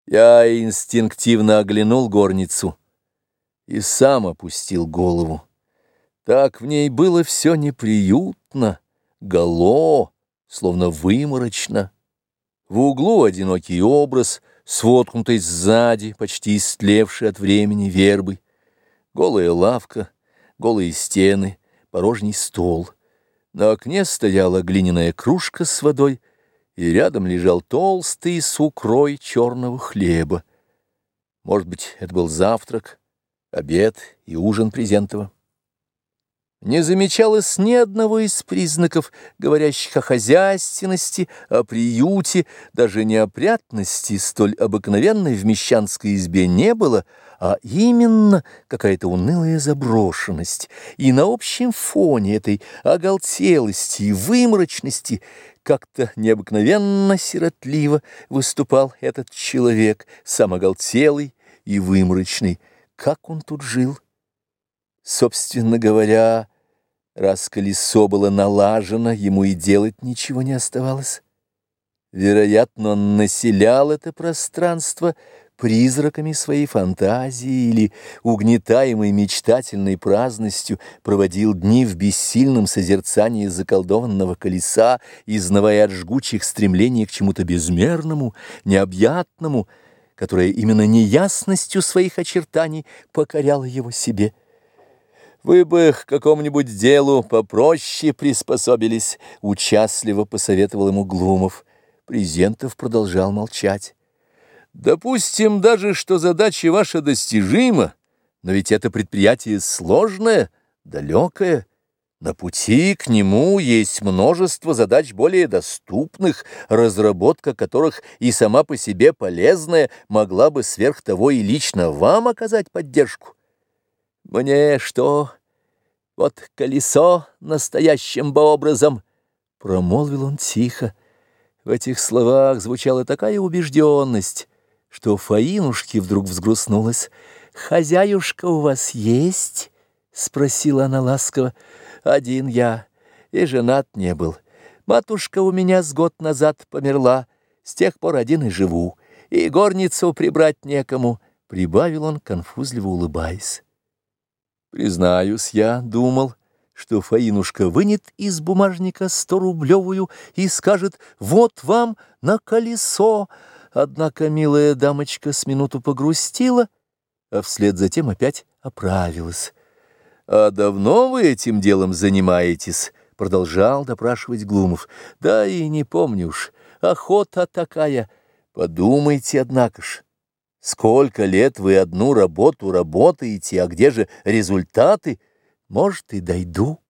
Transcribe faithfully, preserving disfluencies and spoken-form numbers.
Я инстинктивно оглянул горницу и сам опустил голову. Так в ней было все неприютно, гало, словно выморочно. В углу одинокий образ, своткнутый сзади, почти истлевший от времени вербой. Голая лавка, голые стены, порожний стол. На окне стояла глиняная кружка с водой, и рядом лежал толстый сукрой черного хлеба. Может быть, это был завтрак, обед и ужин Презентова. Не замечалось ни одного из признаков, говорящих о хозяйственности, о приюте, даже неопрятности столь обыкновенной в мещанской избе не было, а именно какая-то унылая заброшенность. И на общем фоне этой оголтелости и выморочности как-то необыкновенно сиротливо выступал этот человек, сам оголтелый и выморочный. Как он тут жил? Собственно говоря, раз колесо было налажено, ему и делать ничего не оставалось. Вероятно, он населял это пространство призраками своей фантазии или, угнетаемой мечтательной праздностью, проводил дни в бессильном созерцании заколдованного колеса, изнывая от жгучих стремлений к чему-то безмерному, необъятному, которое именно неясностью своих очертаний покоряло его себе. «Вы бы к какому-нибудь делу попроще приспособились», — участливо посоветовал ему Глумов. Презентов продолжал молчать. «Допустим даже, что задача ваша достижима, но ведь это предприятие сложное, далекое. На пути к нему есть множество задач более доступных, разработка которых и сама по себе полезная могла бы сверх того и лично вам оказать поддержку. Мне что, вот колесо настоящим бы образом, — промолвил он тихо. В этих словах звучала такая убежденность, что Фаинушке вдруг взгрустнулась. «Хозяюшка у вас есть?» — спросила она ласково. «Один я, и женат не был. Матушка у меня с год назад померла, с тех пор один и живу, и горницу прибрать некому», — прибавил он, конфузливо улыбаясь. Признаюсь, я думал, что Фаинушка вынет из бумажника сторублевую и скажет: «Вот вам на колесо». Однако милая дамочка с минуту погрустила, а вслед за тем опять оправилась. «А давно вы этим делом занимаетесь?» — продолжал допрашивать Глумов. «Да и не помню уж, охота такая. Подумайте, однако ж. Сколько лет вы одну работу работаете, а где же результаты? Может, и дойду».